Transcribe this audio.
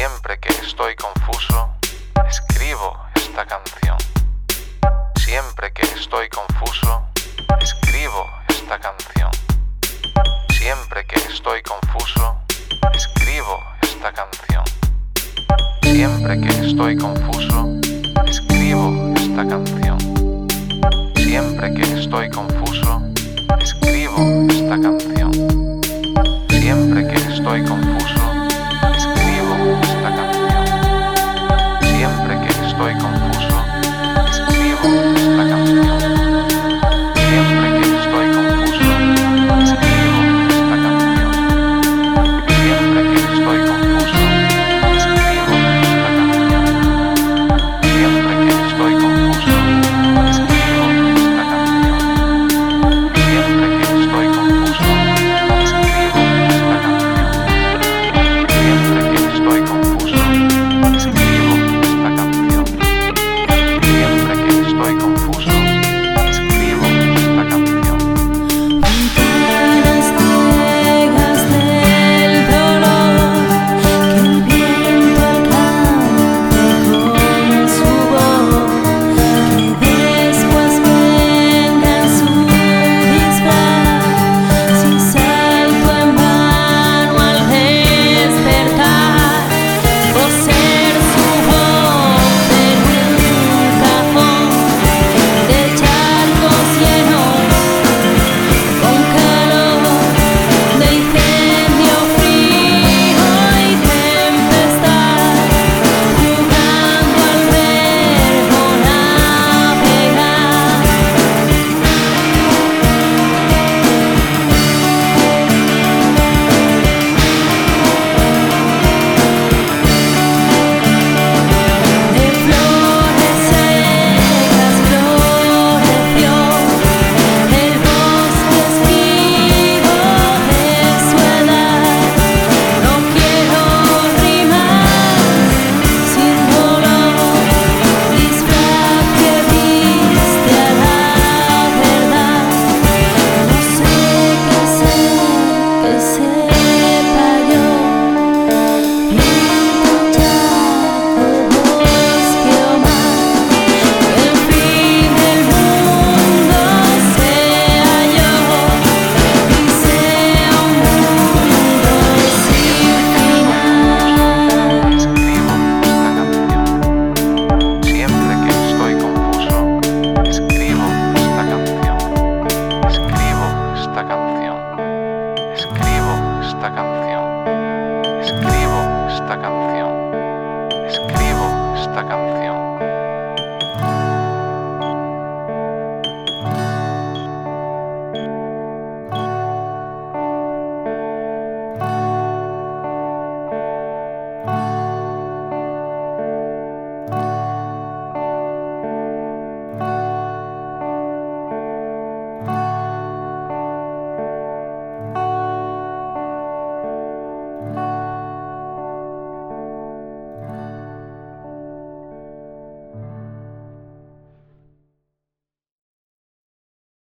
Siempre que estoy confuso, escribo esta canción. Siempre que estoy confuso, escribo esta canción. Siempre que estoy confuso, escribo esta canción. Siempre que estoy confuso, escribo esta canción. Siempre que estoy confuso, escribo esta canción. Siempre que estoy confuso,